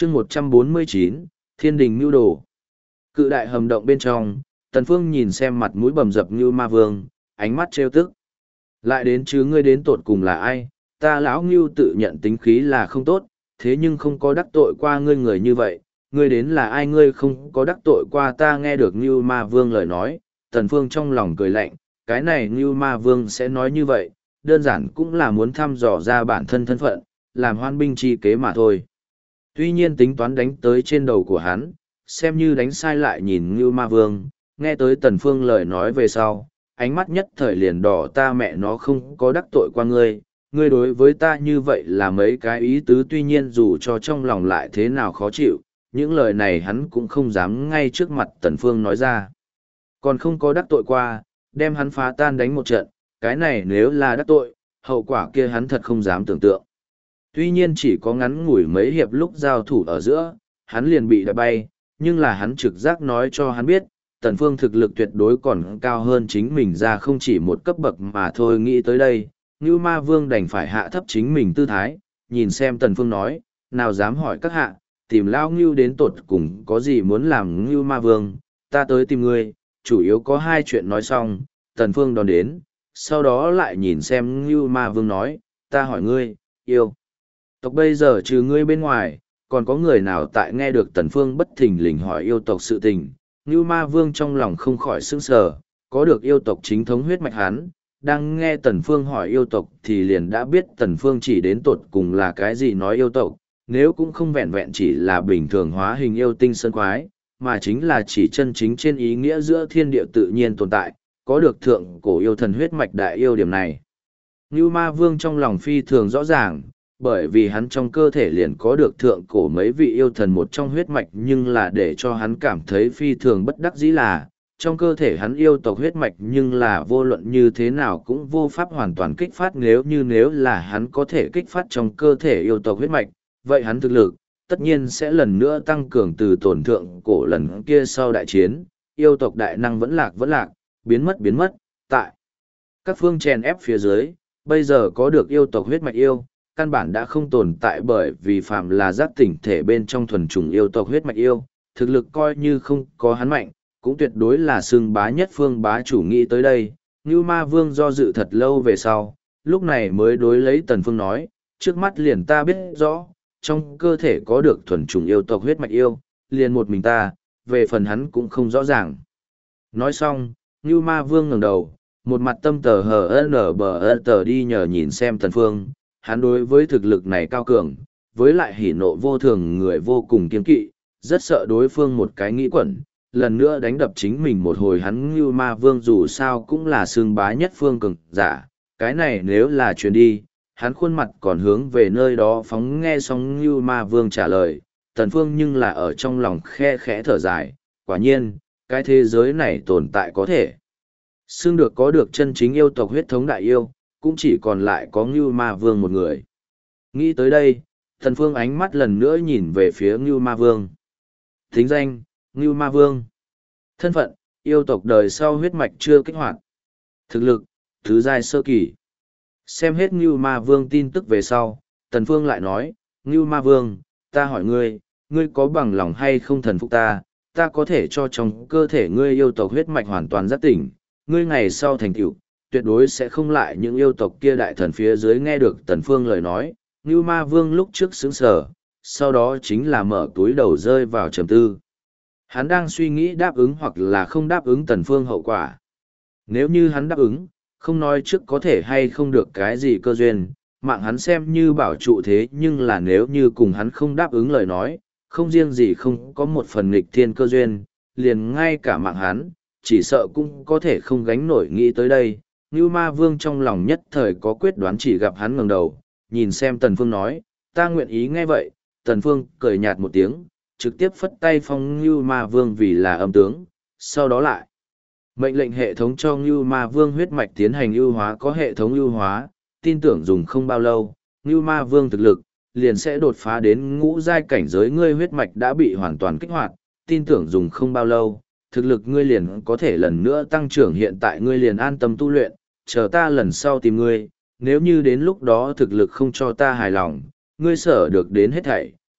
chương 149, Thiên đình mưu đồ. Cự đại hầm động bên trong, Tần Phương nhìn xem mặt mũi bầm dập Ngưu Ma Vương, ánh mắt trêu tức. Lại đến chứ ngươi đến tột cùng là ai? Ta lão Ngưu tự nhận tính khí là không tốt, thế nhưng không có đắc tội qua ngươi người như vậy. Ngươi đến là ai? Ngươi không có đắc tội qua ta. Nghe được Ngưu Ma Vương lời nói, Tần Phương trong lòng cười lạnh, cái này Ngưu Ma Vương sẽ nói như vậy, đơn giản cũng là muốn thăm dò ra bản thân thân phận, làm hoan binh chi kế mà thôi. Tuy nhiên tính toán đánh tới trên đầu của hắn, xem như đánh sai lại nhìn Ngưu Ma Vương, nghe tới Tần Phương lời nói về sau, ánh mắt nhất thời liền đỏ, ta mẹ nó không có đắc tội qua ngươi, ngươi đối với ta như vậy là mấy cái ý tứ. Tuy nhiên dù cho trong lòng lại thế nào khó chịu, những lời này hắn cũng không dám ngay trước mặt Tần Phương nói ra. Còn không có đắc tội qua, đem hắn phá tan đánh một trận, cái này nếu là đắc tội, hậu quả kia hắn thật không dám tưởng tượng. Tuy nhiên chỉ có ngắn ngủi mấy hiệp lúc giao thủ ở giữa, hắn liền bị đá bay, nhưng là hắn trực giác nói cho hắn biết, Tần Phương thực lực tuyệt đối còn cao hơn chính mình ra không chỉ một cấp bậc mà thôi. Nghĩ tới đây, Ngưu Ma Vương đành phải hạ thấp chính mình tư thái, nhìn xem Tần Phương nói, nào dám hỏi các hạ, tìm Lao Ngưu đến tột cùng có gì muốn làm. Ngưu Ma Vương, ta tới tìm ngươi, chủ yếu có hai chuyện. Nói xong, Tần Phương đón đến, sau đó lại nhìn xem Ngưu Ma Vương nói, ta hỏi ngươi, yêu tộc bây giờ trừ ngươi bên ngoài, còn có người nào tại? Nghe được Tần Phương bất thình lình hỏi yêu tộc sự tình, Ngưu Ma Vương trong lòng không khỏi sững sờ, có được yêu tộc chính thống huyết mạch hắn, đang nghe Tần Phương hỏi yêu tộc thì liền đã biết Tần Phương chỉ đến tột cùng là cái gì nói yêu tộc, nếu cũng không vẹn vẹn chỉ là bình thường hóa hình yêu tinh sơn quái, mà chính là chỉ chân chính trên ý nghĩa giữa thiên địa tự nhiên tồn tại, có được thượng cổ yêu thần huyết mạch đại yêu. Điểm này Ngưu Ma Vương trong lòng phi thường rõ ràng, bởi vì hắn trong cơ thể liền có được thượng cổ mấy vị yêu thần một trong huyết mạch, nhưng là để cho hắn cảm thấy phi thường bất đắc dĩ là, trong cơ thể hắn yêu tộc huyết mạch nhưng là vô luận như thế nào cũng vô pháp hoàn toàn kích phát. Nếu là hắn có thể kích phát trong cơ thể yêu tộc huyết mạch, vậy hắn thực lực, tất nhiên sẽ lần nữa tăng cường từ tổn thượng cổ lần kia sau đại chiến, yêu tộc đại năng vẫn lạc, biến mất, tại các phương chèn ép phía dưới, bây giờ có được yêu tộc huyết mạch yêu, căn bản đã không tồn tại, bởi vì phàm là giác tỉnh thể bên trong thuần chủng yêu tộc huyết mạch yêu, thực lực coi như không có hắn mạnh, cũng tuyệt đối là xưng bá nhất phương bá chủ. Nghĩ tới đây, Ngưu Ma Vương do dự thật lâu về sau, lúc này mới đối lấy Tần Phương nói, trước mắt liền ta biết rõ, trong cơ thể có được thuần chủng yêu tộc huyết mạch yêu, liền một mình ta, về phần hắn cũng không rõ ràng. Nói xong, Ngưu Ma Vương ngẩng đầu, một mặt tâm tờ hờ nở bờ tờ đi nhờ nhìn xem Tần Phương, hắn đối với thực lực này cao cường, với lại hỉ nộ vô thường người vô cùng kiêng kỵ, rất sợ đối phương một cái nghĩ quẩn, lần nữa đánh đập chính mình một hồi. Hắn Ngưu Ma Vương dù sao cũng là xương bá nhất phương cường giả, cái này nếu là truyền đi, hắn khuôn mặt còn hướng về nơi đó phóng. Nghe xong Ngưu Ma Vương trả lời, Tần Phương nhưng là ở trong lòng khe khẽ thở dài, quả nhiên, cái thế giới này tồn tại có thể xương được có được chân chính yêu tộc huyết thống đại yêu, cũng chỉ còn lại có Ngưu Ma Vương một người. Nghĩ tới đây, Tần Phương ánh mắt lần nữa nhìn về phía Ngưu Ma Vương. Thính danh, Ngưu Ma Vương. Thân phận, yêu tộc đời sau huyết mạch chưa kích hoạt. Thực lực, thứ giai sơ kỳ. Xem hết Ngưu Ma Vương tin tức về sau, Tần Phương lại nói, Ngưu Ma Vương, ta hỏi ngươi, ngươi có bằng lòng hay không thần phục ta, ta có thể cho trong cơ thể ngươi yêu tộc huyết mạch hoàn toàn giác tỉnh, ngươi ngày sau thành tựu tuyệt đối sẽ không lại những yêu tộc kia đại thần phía dưới. Nghe được Tần Phương lời nói, Ngưu Ma Vương lúc trước sững sờ, sau đó chính là mở túi đầu rơi vào trầm tư. Hắn đang suy nghĩ đáp ứng hoặc là không đáp ứng Tần Phương hậu quả. Nếu như hắn đáp ứng, không nói trước có thể hay không được cái gì cơ duyên, mạng hắn xem như bảo trụ, thế nhưng là nếu như cùng hắn không đáp ứng lời nói, không riêng gì không có một phần nghịch thiên cơ duyên, liền ngay cả mạng hắn, chỉ sợ cũng có thể không gánh nổi. Nghĩ tới đây, Ngưu Ma Vương trong lòng nhất thời có quyết đoán, chỉ gặp hắn ngẩng đầu, nhìn xem Tần Phương nói, ta nguyện ý. Nghe vậy, Tần Phương cười nhạt một tiếng, trực tiếp phất tay phong Ngưu Ma Vương vì là âm tướng, sau đó lại mệnh lệnh hệ thống cho Ngưu Ma Vương huyết mạch tiến hành ưu hóa. Có hệ thống ưu hóa, tin tưởng dùng không bao lâu, Ngưu Ma Vương thực lực liền sẽ đột phá đến ngũ giai cảnh giới. Ngươi huyết mạch đã bị hoàn toàn kích hoạt, tin tưởng dùng không bao lâu, thực lực ngươi liền có thể lần nữa tăng trưởng. Hiện tại ngươi liền an tâm tu luyện, chờ ta lần sau tìm ngươi, nếu như đến lúc đó thực lực không cho ta hài lòng, ngươi sở được đến hết thảy,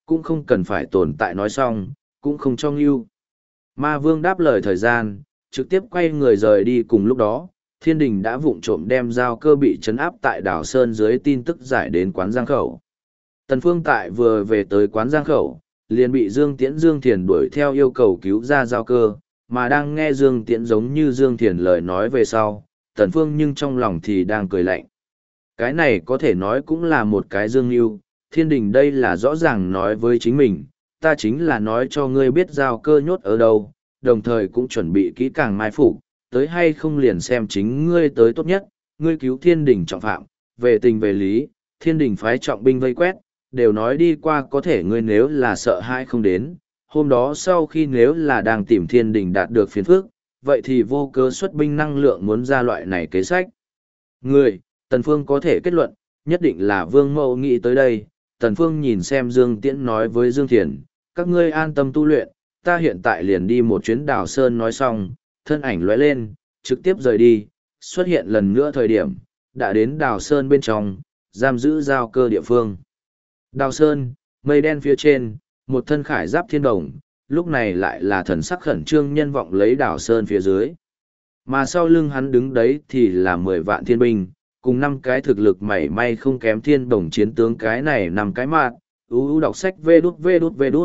cũng không cần phải tồn tại nói xong, cũng không cho Ngưu. Ma Vương đáp lời thời gian, trực tiếp quay người rời đi. Cùng lúc đó, Thiên Đình đã vụng trộm đem Giao Cơ bị trấn áp tại đảo Sơn dưới tin tức giải đến quán Giang Khẩu. Tần Phương tại vừa về tới quán Giang Khẩu, liền bị Dương Tiễn Dương Thiền đuổi theo yêu cầu cứu ra Giao Cơ, mà đang nghe Dương Tiễn giống như Dương Thiền lời nói về sau, Tần Phương nhưng trong lòng thì đang cười lạnh. Cái này có thể nói cũng là một cái Dương Nưu, Thiên Đình đây là rõ ràng nói với chính mình, ta chính là nói cho ngươi biết Giao Cơ nhốt ở đâu, đồng thời cũng chuẩn bị kỹ càng mai phục, tới hay không liền xem chính ngươi tới tốt nhất, ngươi cứu Thiên Đình trọng phạm, về tình về lý, Thiên Đình phái trọng binh vây quét, đều nói đi qua có thể ngươi nếu là sợ hãi không đến, hôm đó sau khi nếu là đang tìm Thiên Đình đạt được phiền phức, vậy thì vô cớ xuất binh năng lượng muốn ra loại này kế sách. Ngươi, Tần Phương có thể kết luận, nhất định là Vương Mẫu nghĩ tới đây. Tần Phương nhìn xem Dương Tiễn nói với Dương Thiền, các ngươi an tâm tu luyện, ta hiện tại liền đi một chuyến đào sơn. Nói xong, thân ảnh lóe lên, trực tiếp rời đi, xuất hiện lần nữa thời điểm, đã đến đào sơn bên trong, giam giữ Giao Cơ địa phương. Đào sơn, mây đen phía trên, một thân khải giáp thiên đồng, lúc này lại là thần sắc khẩn trương nhân vọng lấy đào sơn phía dưới. Mà sau lưng hắn đứng đấy thì là 10 vạn thiên binh, cùng 5 cái thực lực mảy may không kém thiên đồng chiến tướng, cái này 5 cái mạt, đọc sách vê đút.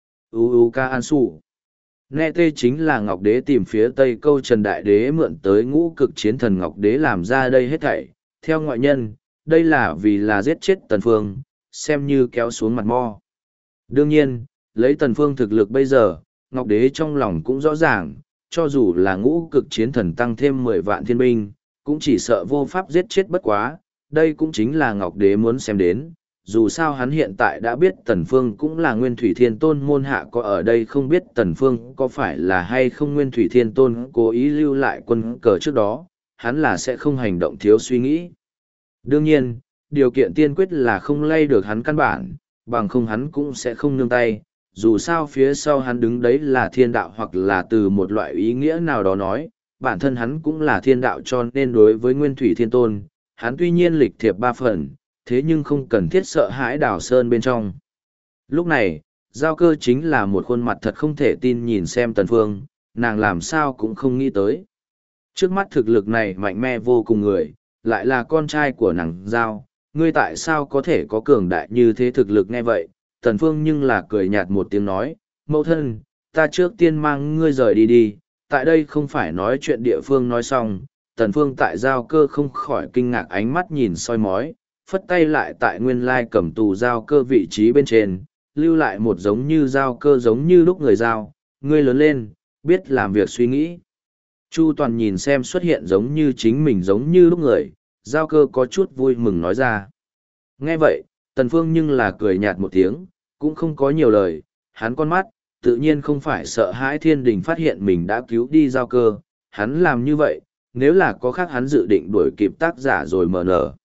Ca An Sủ. Nghe tê chính là Ngọc Đế tìm phía Tây Câu Trần Đại Đế mượn tới ngũ cực chiến thần Ngọc Đế làm ra đây hết thảy. Theo ngoại nhân, đây là vì là giết chết Tần Phương, xem như kéo xuống mặt mo. Đương nhiên, lấy Tần Phương thực lực bây giờ, Ngọc Đế trong lòng cũng rõ ràng, cho dù là ngũ cực chiến thần tăng thêm 10 vạn thiên binh, cũng chỉ sợ vô pháp giết chết bất quá, đây cũng chính là Ngọc Đế muốn xem đến. Dù sao hắn hiện tại đã biết Tần Phương cũng là Nguyên Thủy Thiên Tôn môn hạ, có ở đây không biết Tần Phương có phải là hay không Nguyên Thủy Thiên Tôn cố ý lưu lại quân cờ trước đó, hắn là sẽ không hành động thiếu suy nghĩ. Đương nhiên, điều kiện tiên quyết là không lay được hắn căn bản, bằng không hắn cũng sẽ không nương tay. Dù sao phía sau hắn đứng đấy là thiên đạo, hoặc là từ một loại ý nghĩa nào đó nói, bản thân hắn cũng là thiên đạo, cho nên đối với Nguyên Thủy Thiên Tôn, hắn tuy nhiên lịch thiệp 3 phần, thế nhưng không cần thiết sợ hãi đào sơn bên trong. Lúc này, Giao Cơ chính là một khuôn mặt thật không thể tin nhìn xem Tần Phương, nàng làm sao cũng không nghĩ tới. Trước mắt thực lực này mạnh mẽ vô cùng người, lại là con trai của nàng Giao, ngươi tại sao có thể có cường đại như thế thực lực? Nghe vậy, Tần Phương nhưng là cười nhạt một tiếng nói, mẫu thân, ta trước tiên mang ngươi rời đi đi, tại đây không phải nói chuyện địa phương. Nói xong, Tần Phương tại Giao Cơ không khỏi kinh ngạc ánh mắt nhìn soi mói, phất tay lại tại nguyên lai cầm tù Giao Cơ vị trí bên trên, lưu lại một giống như Giao Cơ giống như lúc người Giao, ngươi lớn lên, biết làm việc suy nghĩ. Chu Toàn nhìn xem xuất hiện giống như chính mình giống như lúc người, Giao Cơ có chút vui mừng nói ra. Nghe vậy, Tần Phương nhưng là cười nhạt một tiếng, cũng không có nhiều lời, hắn con mắt, tự nhiên không phải sợ hãi Thiên Đình phát hiện mình đã cứu đi Giao Cơ, hắn làm như vậy, nếu là có khác hắn dự định đuổi kịp tác giả rồi mờ nở.